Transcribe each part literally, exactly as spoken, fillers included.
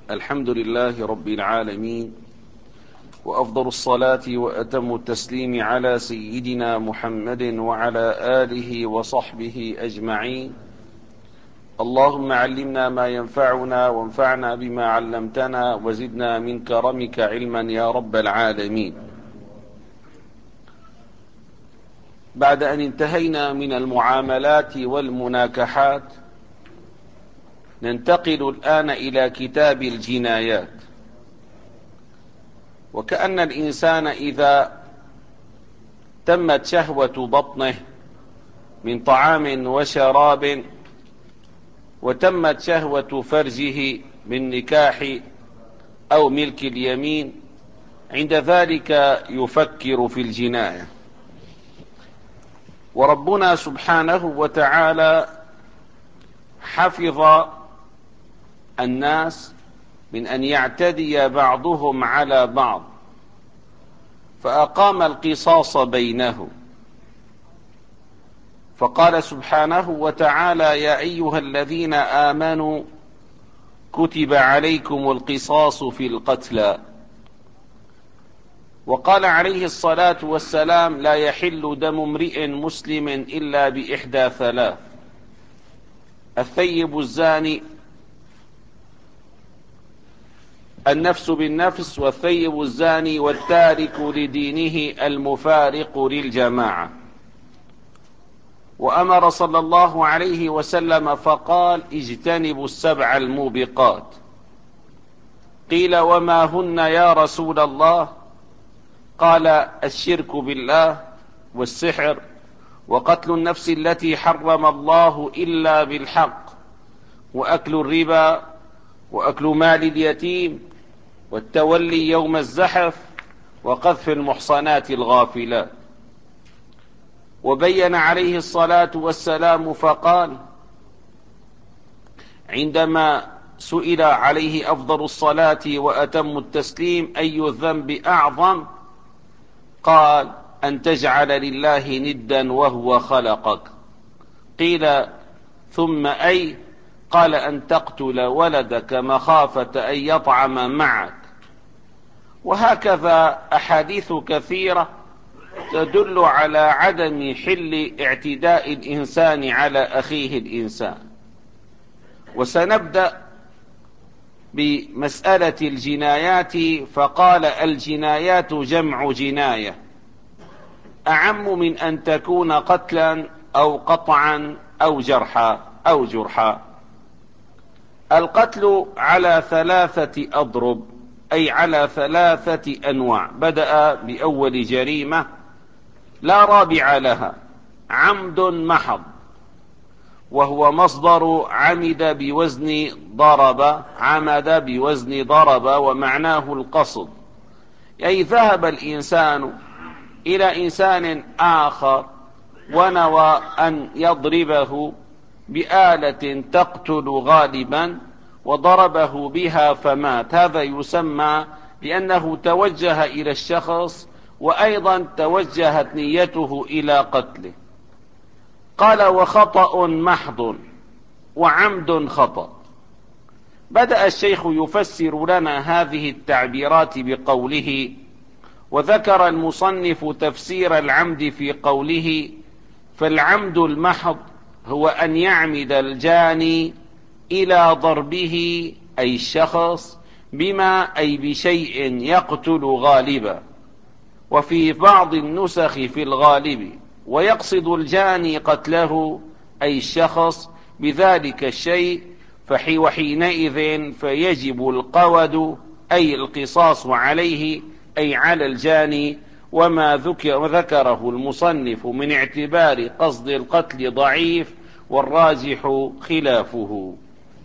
الحمد لله رب العالمين، وأفضل الصلاة وأتم التسليم على سيدنا محمد وعلى آله وصحبه أجمعين. اللهم علمنا ما ينفعنا وانفعنا بما علمتنا وزدنا من كرمك علما يا رب العالمين. بعد أن انتهينا من المعاملات والمناكحات، ننتقل الآن إلى كتاب الجنايات. وكأن الإنسان إذا تمت شهوة بطنه من طعام وشراب وتمت شهوة فرجه من نكاح أو ملك اليمين، عند ذلك يفكر في الجناية. وربنا سبحانه وتعالى حفظ الناس من أن يعتدي بعضهم على بعض، فأقام القصاص بينهم، فقال سبحانه وتعالى: يا أيها الذين آمنوا كتب عليكم القصاص في القتلى. وقال عليه الصلاة والسلام: لا يحل دم امرئ مسلم إلا بإحدى ثلاث: الثيب الزاني، النفس بالنفس، والثيب الزاني، والتارك لدينه المفارق للجماعة. وأمر صلى الله عليه وسلم فقال: اجتنبوا السبع الموبقات. قيل: وما هن يا رسول الله؟ قال: الشرك بالله، والسحر، وقتل النفس التي حرم الله إلا بالحق، وأكل الربا، وأكل مال اليتيم، والتولي يوم الزحف، وقذف المحصنات الغافلات. وبين عليه الصلاة والسلام فقال عندما سئل عليه أفضل الصلاة وأتم التسليم: أي الذنب أعظم؟ قال: أن تجعل لله ندا وهو خلقك. قيل: ثم أي؟ قال: أن تقتل ولدك مخافة أن يطعم معك. وهكذا أحاديث كثيرة تدل على عدم حل اعتداء الإنسان على أخيه الإنسان. وسنبدأ بمسألة الجنايات. فقال: الجنايات جمع جناية، أعم من أن تكون قتلا أو قطعا أو جرحا أو جرحا. القتل على ثلاثة أضرب، أي على ثلاثة أنواع. بدأ بأول جريمة لا رابع لها: عمد محض، وهو مصدر عمد بوزن ضرب، عمد بوزن ضرب، ومعناه القصد، أي ذهب الإنسان إلى إنسان آخر ونوى أن يضربه بآلة تقتل غالبا، وضربه بها فمات. هذا يسمى لأنه توجه إلى الشخص، وأيضا توجهت نيته إلى قتله. قال: وخطأ محض، وعمد خطأ. بدأ الشيخ يفسر لنا هذه التعبيرات بقوله: وذكر المصنف تفسير العمد في قوله: فالعمد المحض هو أن يعمد الجاني إلى ضربه، أي الشخص، بما أي بشيء يقتل غالبا، وفي بعض النسخ في الغالب، ويقصد الجاني قتله، أي الشخص، بذلك الشيء، وحينئذ فيجب القود، أي القصاص عليه، أي على الجاني. وما ذكره المصنف من اعتبار قصد القتل ضعيف، والراجح خلافه.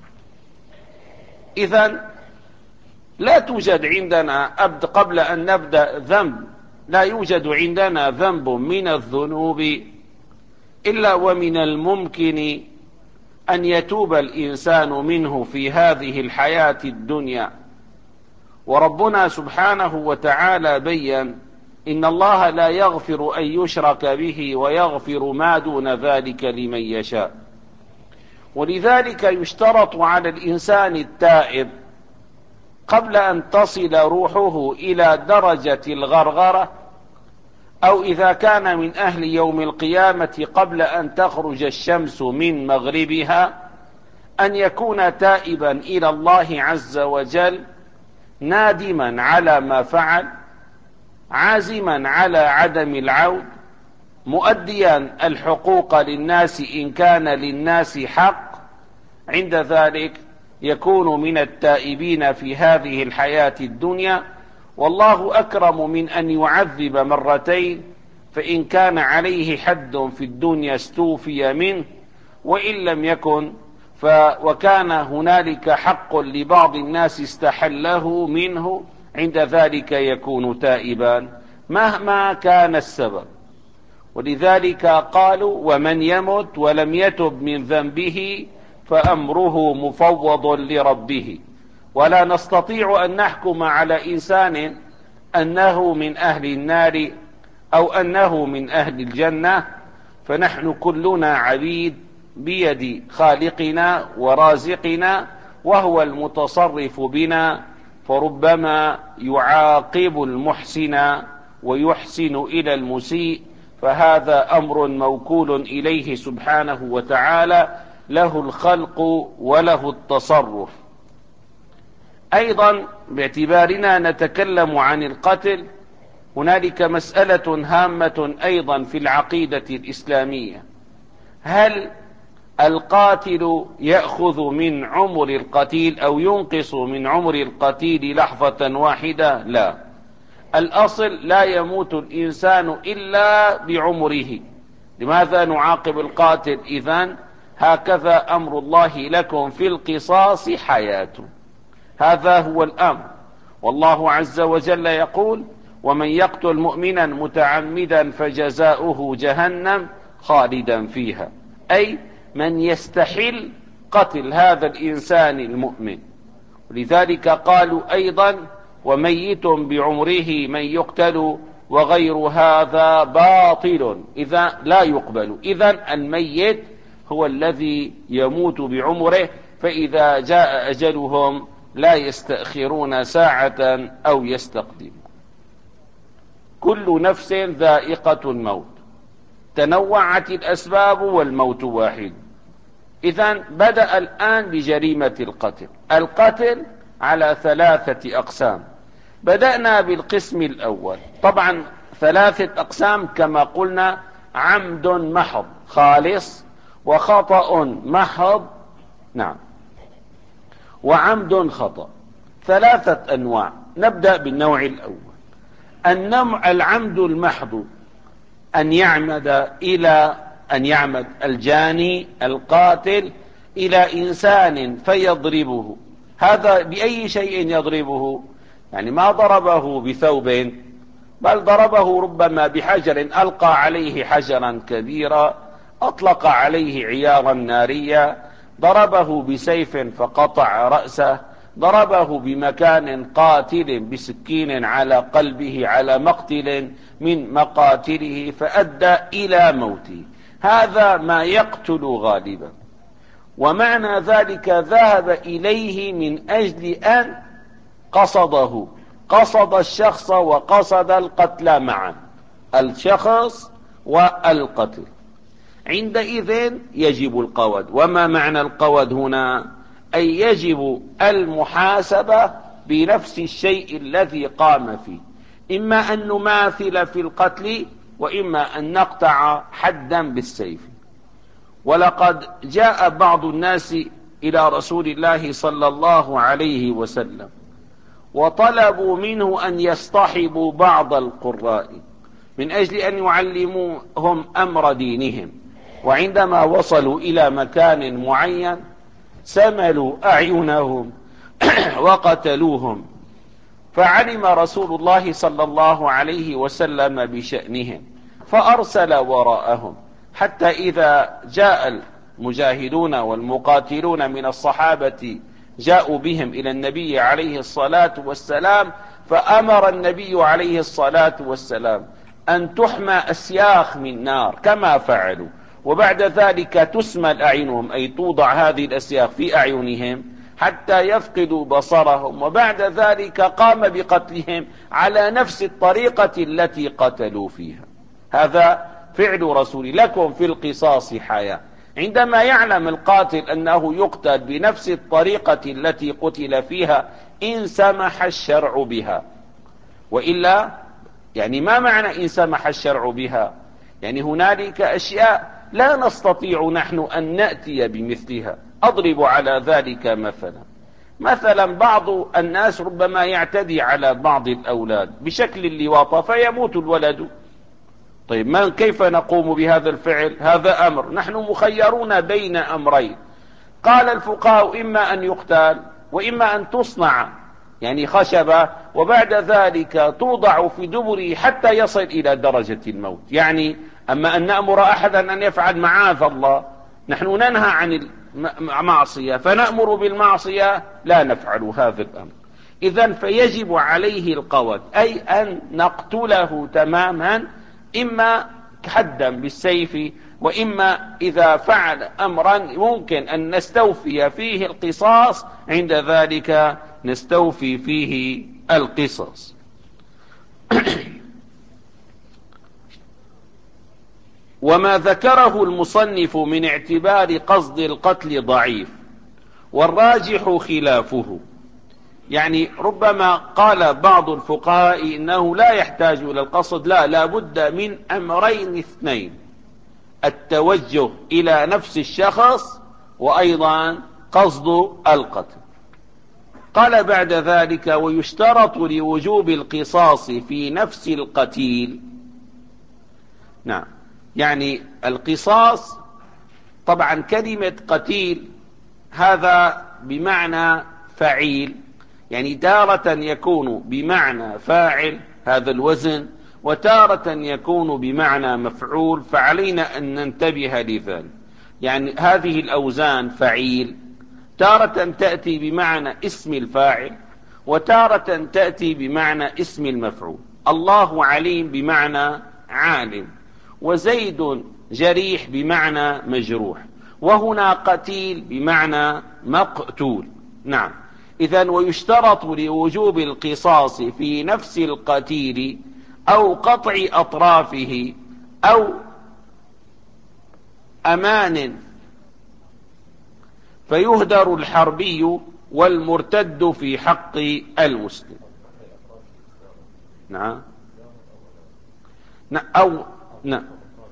إذن لا توجد عندنا أبد قبل أن نبدأ ذنب لا يوجد عندنا ذنب من الذنوب إلا ومن الممكن أن يتوب الإنسان منه في هذه الحياة الدنيا. وربنا سبحانه وتعالى بيّن: إن الله لا يغفر أن يشرك به ويغفر ما دون ذلك لمن يشاء. ولذلك يشترط على الإنسان التائب قبل أن تصل روحه إلى درجة الغرغرة، أو إذا كان من أهل يوم القيامة قبل أن تخرج الشمس من مغربها، أن يكون تائبا إلى الله عز وجل، نادما على ما فعل، عازما على عدم العود، مؤديا الحقوق للناس إن كان للناس حق. عند ذلك يكون من التائبين في هذه الحياة الدنيا، والله أكرم من أن يعذب مرتين، فإن كان عليه حد في الدنيا استوفي منه، وإن لم يكن ف وكان هنالك حق لبعض الناس استحله منه، عند ذلك يكون تائبا مهما كان السبب. ولذلك قالوا: ومن يمت ولم يتب من ذنبه فأمره مفوض لربه. ولا نستطيع أن نحكم على إنسان أنه من أهل النار أو أنه من أهل الجنة، فنحن كلنا عبيد بيد خالقنا ورازقنا، وهو المتصرف بنا، فربما يعاقب المحسن ويحسن إلى المسيء، فهذا أمر موكول إليه سبحانه وتعالى، له الخلق وله التصرف. أيضا باعتبارنا نتكلم عن القتل، هنالك مسألة هامة أيضا في العقيدة الإسلامية: هل القاتل يأخذ من عمر القتيل أو ينقص من عمر القتيل لحظة واحدة؟ لا، الأصل لا يموت الإنسان إلا بعمره. لماذا نعاقب القاتل إذن؟ هكذا أمر الله لكم في القصاص حياة، هذا هو الأمر. والله عز وجل يقول: ومن يقتل مؤمنا متعمدا فجزاؤه جهنم خالدا فيها، أي من يستحل قتل هذا الإنسان المؤمن. ولذلك قالوا أيضا: وميت بعمره من يقتل وغير هذا باطل، إذا لا يقبل. إذن الميت هو الذي يموت بعمره، فإذا جاء أجلهم لا يستأخرون ساعة أو يستقدمون. كل نفس ذائقة الموت، تنوعت الأسباب والموت واحد. إذن بدأ الآن بجريمة القتل. القتل على ثلاثة أقسام. بدأنا بالقسم الأول، طبعا ثلاثة أقسام كما قلنا: عمد محض خالص، وخطأ محض، نعم، وعمد خطأ، ثلاثة أنواع. نبدأ بالنوع الأول. النوع العمد المحض، أن يعمد إلى أن يعمد الجاني القاتل إلى إنسان فيضربه. هذا بأي شيء يضربه؟ يعني ما ضربه بثوب، بل ضربه ربما بحجر، ألقى عليه حجرا كبيرا، أطلق عليه عيارا ناريا، ضربه بسيف فقطع رأسه، ضربه بمكان قاتل بسكين على قلبه على مقتل من مقاتله فأدى إلى موته. هذا ما يقتل غالبا، ومعنى ذلك ذهب إليه من أجل أن قصده، قصد الشخص وقصد القتل معا، الشخص والقتل. عندئذ يجب القود. وما معنى القود هنا؟ أي يجب المحاسبة بنفس الشيء الذي قام فيه، إما أن نماثل في القتل، وإما أن نقطع حدا بالسيف. ولقد جاء بعض الناس إلى رسول الله صلى الله عليه وسلم وطلبوا منه أن يصطحبوا بعض القراء من أجل أن يعلموهم أمر دينهم، وعندما وصلوا إلى مكان معين سملوا أعينهم وقتلوهم، فعلم رسول الله صلى الله عليه وسلم بشأنهم فأرسل وراءهم، حتى إذا جاء المجاهدون والمقاتلون من الصحابة جاءوا بهم إلى النبي عليه الصلاة والسلام، فأمر النبي عليه الصلاة والسلام أن تحمى أسياخ من نار كما فعلوا، وبعد ذلك تسمل أعينهم، أي توضع هذه الأسياخ في أعينهم حتى يفقدوا بصرهم، وبعد ذلك قام بقتلهم على نفس الطريقة التي قتلوا فيها. هذا فعل رسول لكم في القصاص حياة. عندما يعلم القاتل أنه يقتل بنفس الطريقة التي قتل فيها إن سمح الشرع بها، وإلا يعني ما معنى إن سمح الشرع بها؟ يعني هنالك أشياء لا نستطيع نحن أن نأتي بمثلها. أضرب على ذلك مثلا مثلا بعض الناس ربما يعتدي على بعض الأولاد بشكل اللواطة فيموت الولد. طيب ما كيف نقوم بهذا الفعل؟ هذا أمر، نحن مخيرون بين أمرين. قال الفقهاء إما أن يقتل وإما أن تصنع يعني خشبة وبعد ذلك توضع في دبره حتى يصل إلى درجة الموت. يعني أما أن نأمر أحدا أن يفعل معاذ الله، نحن ننهى عن المعصية فنأمر بالمعصية، لا نفعل هذا الأمر. إذن فيجب عليه القود، أي أن نقتله تماما، إما حدا بالسيف، وإما إذا فعل أمرا ممكن أن نستوفي فيه القصاص عند ذلك نستوفي فيه القصاص. وما ذكره المصنف من اعتبار قصد القتل ضعيف، والراجح خلافه. يعني ربما قال بعض الفقهاء إنه لا يحتاج إلى القصد، لا لا بد من أمرين اثنين: التوجه إلى نفس الشخص وأيضا قصد القتل. قال بعد ذلك: ويشترط لوجوب القصاص في نفس القتيل. نعم، يعني القصاص طبعا كلمة قتيل هذا بمعنى فعيل، يعني تارة يكون بمعنى فاعل هذا الوزن، وتارة يكون بمعنى مفعول، فعلينا أن ننتبه لذلك. يعني هذه الأوزان فعيل تارة تأتي بمعنى اسم الفاعل، وتارة تأتي بمعنى اسم المفعول. الله عليم بمعنى عالم، وزيد جريح بمعنى مجروح، وهنا قتيل بمعنى مقتول. نعم، إذن ويشترط لوجوب القصاص في نفس القتيل أو قطع أطرافه أو أمان، فيهدر الحربي والمرتد في حق المسلم. نعم أو نعم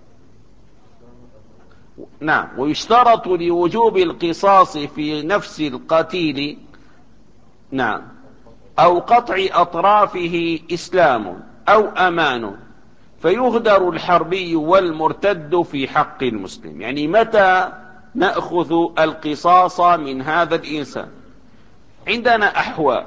نعم ويشترط لوجوب القصاص في نفس القتيل نعم أو قطع أطرافه إسلام أو أمان، فيهدر الحربي والمرتد في حق المسلم. يعني متى نأخذ القصاص من هذا الإنسان؟ عندنا أحوال.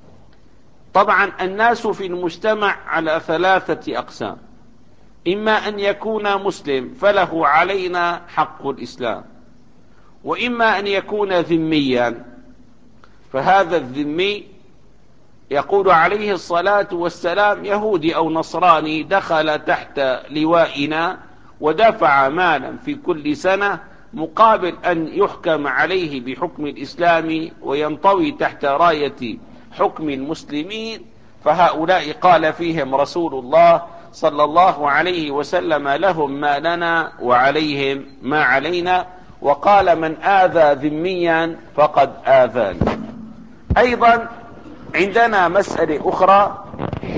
طبعا الناس في المجتمع على ثلاثة أقسام: إما أن يكون مسلم فله علينا حق الإسلام، وإما أن يكون ذميا، فهذا الذمي يقول عليه الصلاة والسلام يهودي أو نصراني دخل تحت لوائنا ودفع مالا في كل سنة مقابل أن يحكم عليه بحكم الإسلام وينطوي تحت راية حكم المسلمين، فهؤلاء قال فيهم رسول الله صلى الله عليه وسلم: لهم ما لنا وعليهم ما علينا. وقال: من آذى ذميا فقد آذاني. أيضا عندنا مسألة أخرى: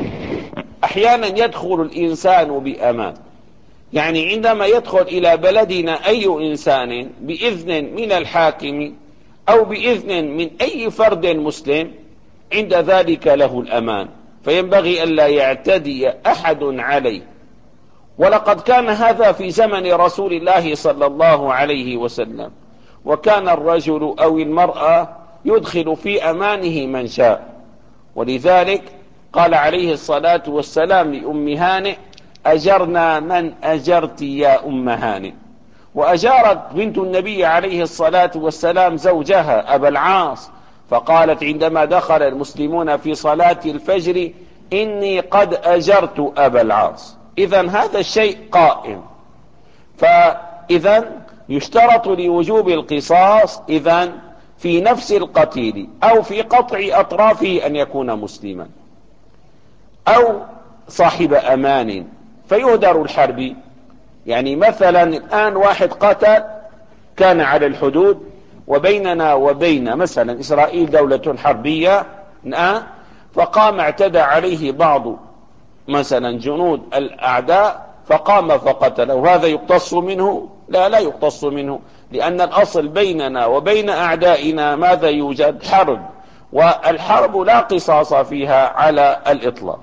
أحيانا يدخل الإنسان بأمان، يعني عندما يدخل إلى بلدنا أي إنسان بإذن من الحاكم أو بإذن من أي فرد مسلم، عند ذلك له الأمان، فينبغي ألا يعتدي أحد عليه. ولقد كان هذا في زمن رسول الله صلى الله عليه وسلم، وكان الرجل أو المرأة يدخل في أمانه من شاء. ولذلك قال عليه الصلاة والسلام لأم هانئ: أجرنا من أجرت يا أم هانئ. وأجارت بنت النبي عليه الصلاة والسلام زوجها أبا العاص، فقالت عندما دخل المسلمون في صلاة الفجر: إني قد أجرت أبا العاص. إذن هذا الشيء قائم. فإذن يشترط لوجوب القصاص إذن في نفس القتيل أو في قطع أطرافه أن يكون مسلما، أو صاحب أمان فيهدر الحرب. يعني مثلا الآن واحد قتل كان على الحدود وبيننا وبين مثلا إسرائيل دولة حربية الآن، فقام اعتدى عليه بعض مثلا جنود الأعداء فقام فقتله، هذا يقتص منه؟ لا لا يقتص منه، لأن الأصل بيننا وبين أعدائنا ماذا يوجد؟ حرب، والحرب لا قصاص فيها على الإطلاق.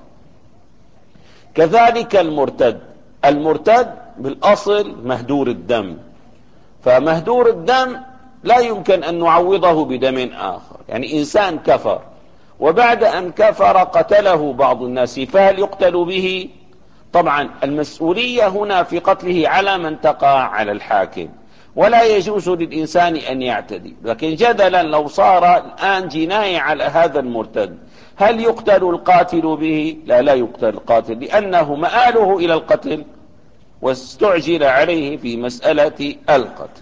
كذلك المرتد، المرتد بالأصل مهدور الدم، فمهدور الدم لا يمكن أن نعوضه بدم آخر. يعني إنسان كفر وبعد أن كفر قتله بعض الناس، فهل يقتل به؟ طبعا المسؤولية هنا في قتله على من تقع على الحاكم، ولا يجوز للإنسان أن يعتدي. لكن جدلا لو صار الآن جناية على هذا المرتد، هل يقتل القاتل به؟ لا لا يقتل القاتل، لأنه مآله إلى القتل واستعجل عليه في مسألة القتل.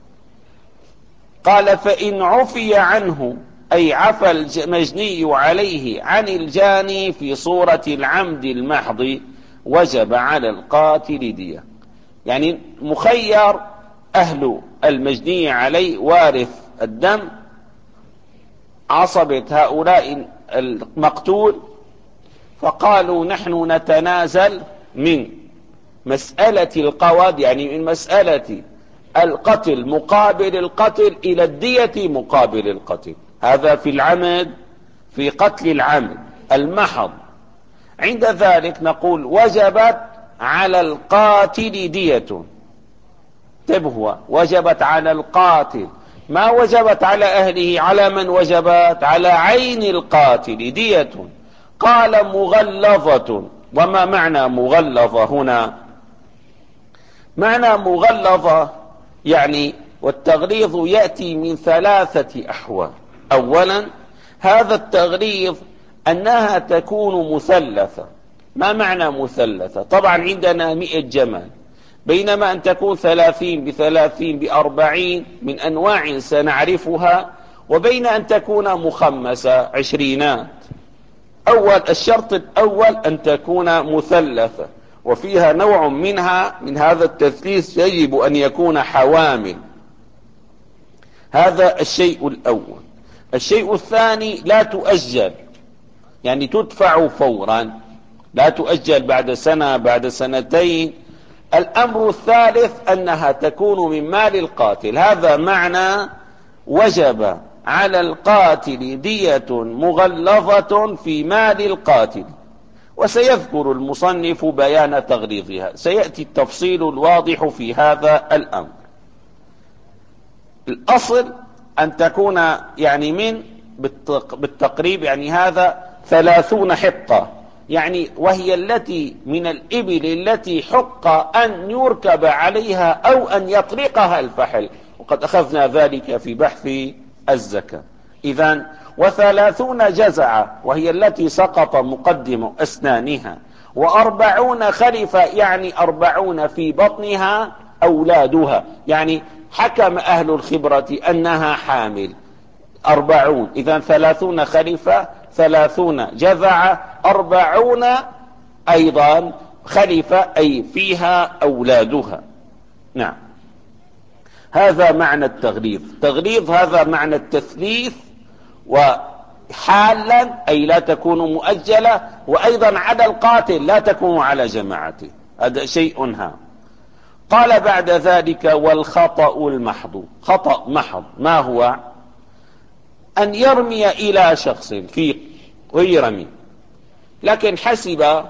قال فإن عفي عنه، أي عفى المجني عليه عن الجاني في صورة العمد المحض، وجب على القاتل دية. يعني مخير أهل المجني عليه وارث الدم عصبة هؤلاء المقتول، فقالوا نحن نتنازل من مسألة القواد، يعني من مسألة القتل مقابل القتل إلى الدية مقابل القتل. هذا في العمد، في قتل العمد المحض. عند ذلك نقول وجبت على القاتل دية. انتبهوا، وجبت على القاتل، ما وجبت على أهله. على من وجبت؟ على عين القاتل دية. قال مغلظة. وما معنى مغلظة هنا؟ معنى مغلظة يعني، والتغليظ يأتي من ثلاثة أحوال. أولا هذا التغليظ أنها تكون مثلثة. ما معنى مثلثة؟ طبعا عندنا مئة جمل، بينما أن تكون ثلاثين بثلاثين بأربعين من أنواع سنعرفها، وبين أن تكون مخمسة عشرينات. أول الشرط الأول أن تكون مثلثة، وفيها نوع منها من هذا التثليث يجب أن يكون حوامل. هذا الشيء الأول. الشيء الثاني لا تؤجل، يعني تدفع فورا، لا تؤجل بعد سنة بعد سنتين. الأمر الثالث أنها تكون من مال القاتل. هذا معنى وجب على القاتل دية مغلظة في مال القاتل. وسيذكر المصنف بيان تغليظها، سيأتي التفصيل الواضح في هذا الأمر. الأصل أن تكون يعني من بالتقريب، يعني هذا ثلاثون حقة، يعني وهي التي من الإبل التي حق أن يركب عليها أو أن يطرقها الفحل، وقد أخذنا ذلك في بحث الزكاة. إذن وثلاثون جزعة وهي التي سقط مقدم أسنانها، وأربعون خلفة يعني أربعون في بطنها أولادها، يعني حكم أهل الخبرة أنها حامل أربعون. إذن ثلاثون خلفة، ثلاثون جذعة، أربعون أيضا خلفة أي فيها أولادها. نعم، هذا معنى التغليظ. تغليظ هذا معنى التثليث، وحالا أي لا تكون مؤجلة، وأيضا على القاتل لا تكون على جماعته. هذا شيء هام. قال بعد ذلك والخطأ المحض. خطأ محض ما هو؟ أن يرمي إلى شخص في ويرمي، لكن حسب،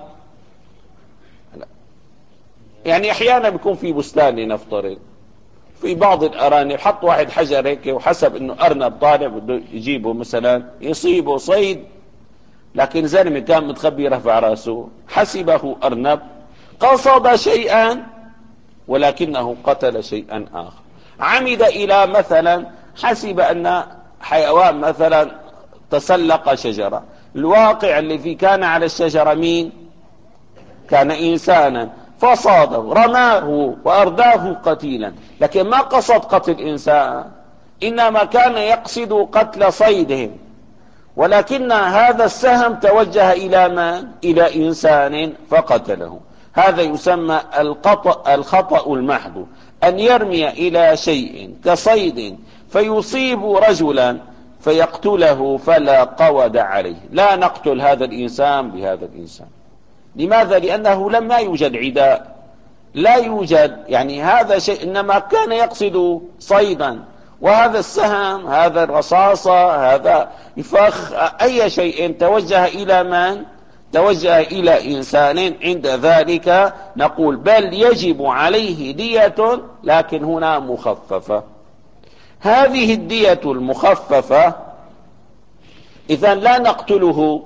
يعني أحيانا بيكون في بستان لنفترض، في بعض الأرانب حط واحد حجر هيك وحسب إنه أرنب طالع بده يجيبه مثلا يصيبه صيد، لكن زلمة كان متخبي رفع راسه حسبه أرنب، قصد شيئا ولكنه قتل شيئا آخر. عمد إلى مثلا حسب أن حيوان مثلا تسلق شجرة، الواقع الذي كان على الشجرة مين؟ كان إنسانا، فصاده رماه وأرداه قتيلا، لكن ما قصد قتل إنسان، إنما كان يقصد قتل صيدهم، ولكن هذا السهم توجه إلى من؟ إلى إنسان فقتله. هذا يسمى الخطأ الخطأ المحض، أن يرمي إلى شيء كصيد فيصيب رجلا فيقتله فلا قود عليه. لا نقتل هذا الإنسان بهذا الإنسان. لماذا؟ لأنه لما يوجد عداء، لا يوجد يعني هذا شيء، إنما كان يقصد صيدا، وهذا السهم، هذا الرصاصة، هذا الفخ، أي شيء توجه إلى من؟ توجه إلى إنسان. عند ذلك نقول بل يجب عليه دية، لكن هنا مخففة. هذه الدية المخففة إذا لا نقتله،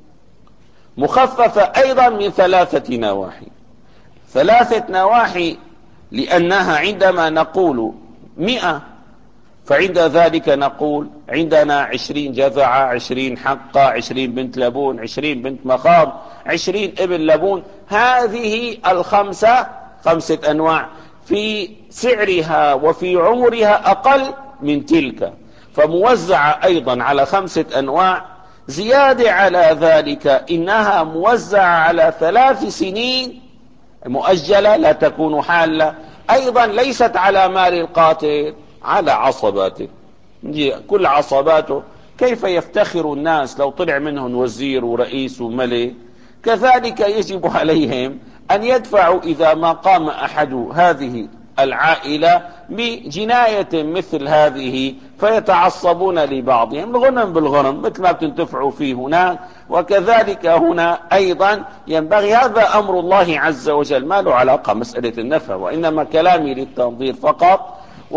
مخففة أيضا من ثلاثة نواحي. ثلاثة نواحي، لأنها عندما نقول مئة فعند ذلك نقول عندنا عشرين جذعة، عشرين حقة، عشرين بنت لبون، عشرين بنت مخاض، عشرين ابن لبون. هذه الخمسة خمسة أنواع في سعرها وفي عمرها أقل من تلك، فموزعة أيضا على خمسة أنواع. زيادة على ذلك إنها موزعة على ثلاث سنين مؤجلة، لا تكون حالة. أيضا ليست على مال القاتل، على عصباته، كل عصباته. كيف يفتخر الناس لو طلع منهم وزير ورئيس وملك؟ كذلك يجب عليهم أن يدفعوا إذا ما قام أحد هذه العائلة بجناية مثل هذه، فيتعصبون لبعضهم الغنم بالغنم مثل ما بتنتفعوا فيه هناك، وكذلك هنا أيضا ينبغي. هذا أمر الله عز وجل، ما له علاقة مسألة النفع، وإنما كلامي للتنظير فقط.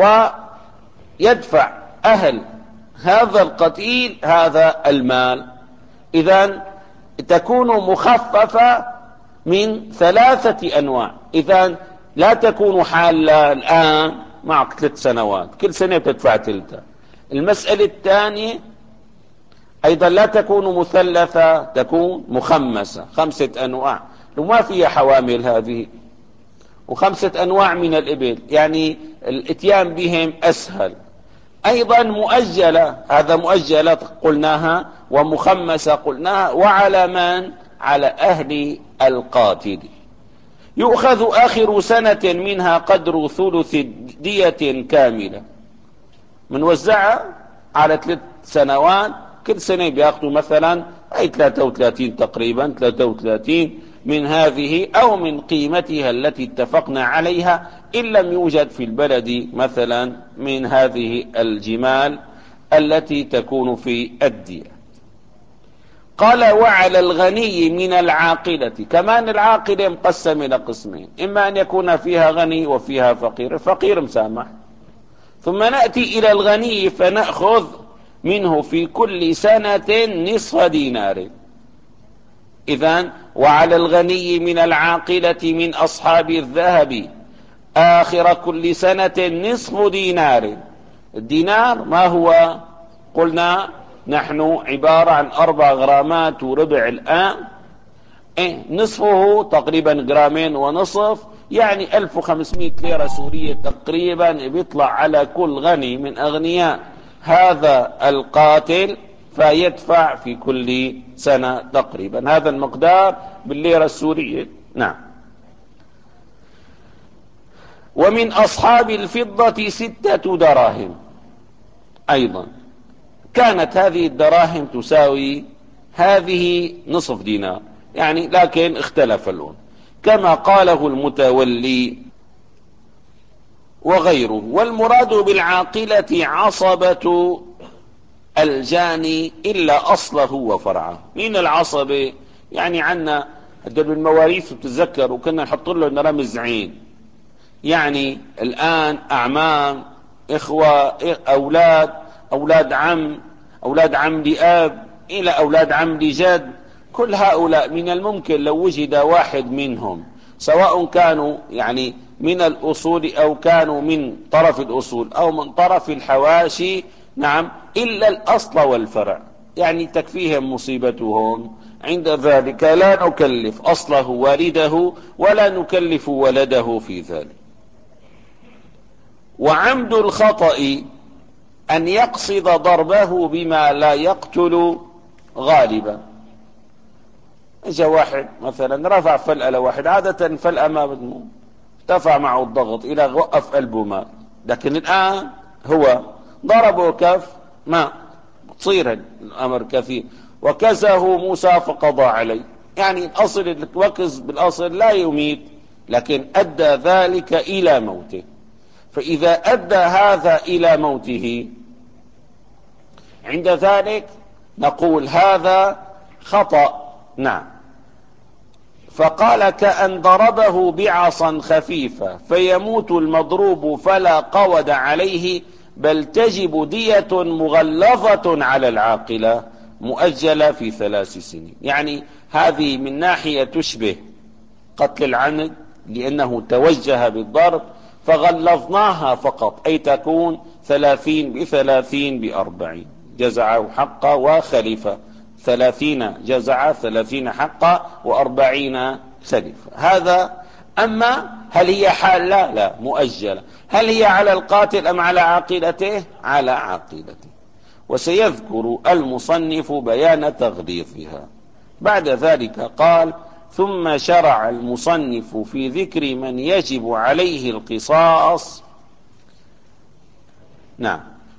ويدفع أهل هذا القتيل هذا المال. إذن تكون مخففة من ثلاثة أنواع. إذن لا تكون حالة الآن معك ثلاث سنوات، كل سنة بتدفع تلتا. المسألة الثانية أيضا لا تكون مثلثة، تكون مخمسة، خمسة أنواع، وما فيها حوامل هذه. وخمسة أنواع من الإبل، يعني الاتيان بهم أسهل. أيضا مؤجلة، هذا مؤجلة قلناها، ومخمسة قلناها. وعلى من؟ على أهل القاتل. يؤخذ آخر سنة منها قدر ثلث دية كاملة، منوزعة على ثلاث سنوات، كل سنة بياخذوا مثلا أي ثلاثة وثلاثين تقريبا، ثلاثة وثلاثين من هذه أو من قيمتها التي اتفقنا عليها، إن لم يوجد في البلد مثلا من هذه الجمال التي تكون في الدية. قال وعلى الغني من العاقلة، كمان العاقلة مقسم إلى قسمين، إما أن يكون فيها غني وفيها فقير، الفقير مسامح. ثم نأتي إلى الغني فنأخذ منه في كل سنة نصف دينار. إذن وعلى الغني من العاقلة من أصحاب الذهب آخر كل سنة نصف دينار. الدينار ما هو؟ قلنا نحن عبارة عن أربع غرامات وربع الآن، إيه نصفه تقريبا جرامين ونصف، يعني ألف وخمسمائة ليرة سورية تقريبا بيطلع على كل غني من أغنياء هذا القاتل، فيدفع في كل سنة تقريبا هذا المقدار بالليرة السورية. نعم. ومن أصحاب الفضة ستة دراهم أيضا، كانت هذه الدراهم تساوي هذه نصف دينار يعني، لكن اختلف اللون كما قاله المتولي وغيره. والمراد بالعاقلة عصبة الجاني إلا أصله وفرعه. من العصبة؟ يعني عنا هدول بالمواريث بتتذكر وكنا نحط له رمز عين، يعني الآن أعمام، إخوة، أولاد، أولاد عم، أولاد عم لأب، إلى أولاد عم لجد. كل هؤلاء من الممكن لو وجد واحد منهم، سواء كانوا يعني من الأصول أو كانوا من طرف الأصول أو من طرف الحواشي، نعم، إلا الأصل والفرع، يعني تكفيهم مصيبتهم. عند ذلك لا نكلف أصله والده ولا نكلف ولده في ذلك. وعمد الخطأ أن يقصد ضربه بما لا يقتل غالبا. اجا واحد مثلا رفع فلقة لواحد، عادة فلقة ما بدمو، ارتفع معه الضغط إلى وقف قلبه مات، لكن الآن هو ضربه كف ما تصير الأمر كثير. وكزه موسى فقضى عليه، يعني الأصل الوكز بالأصل لا يميت، لكن أدى ذلك إلى موته. فإذا أدى هذا إلى موته عند ذلك نقول هذا خطأ. نعم. فقال كأن ضربه بعصا خفيفة فيموت المضروب فلا قود عليه، بل تجب دية مغلظة على العاقلة مؤجلة في ثلاث سنين. يعني هذه من ناحية تشبه قتل العمد لأنه توجه بالضرب، فغلظناها فقط، أي تكون ثلاثين بثلاثين بأربعين جزعه حقا وخلفة، ثلاثين جزعة ثلاثين حقا وأربعين خلفة. هذا. أما هل هي حال؟ لا لا مؤجلة. هل هي على القاتل أم على عاقلته؟ على عاقلته. وسيذكر المصنف بيان تغليظها. بعد ذلك قال: ثم شرع المصنف في ذكر من يجب عليه القصاص. نعم.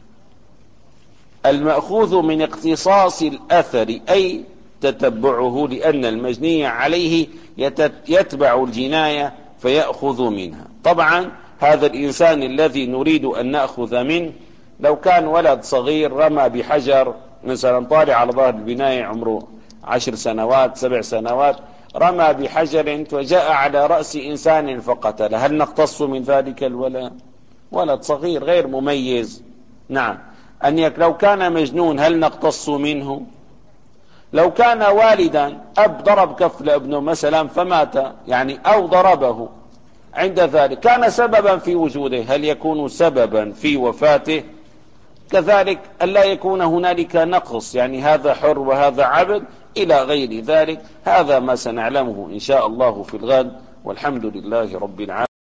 المأخوذ من اقتصاص الأثر، أي تتبعه، لأن المجني عليه يتبع الجناية فيأخذ منها. طبعا هذا الإنسان الذي نريد أن نأخذ منه لو كان ولد صغير رمى بحجر مثلا، طالع على ظهر البناية عمره عشر سنوات سبع سنوات، رمى بحجر فجاء على رأس إنسان فقتله، هل نقتص من ذلك الولد؟ ولد صغير غير مميز. نعم. أن يك لو كان مجنون هل نقتص منه؟ لو كان والدا، أب ضرب كف لابنه مثلا فمات، يعني أو ضربه، عند ذلك كان سببا في وجوده، هل يكون سببا في وفاته؟ كذلك ألا يكون هنالك نقص، يعني هذا حر وهذا عبد إلى غير ذلك. هذا ما سنعلمه إن شاء الله في الغد، والحمد لله رب العالمين.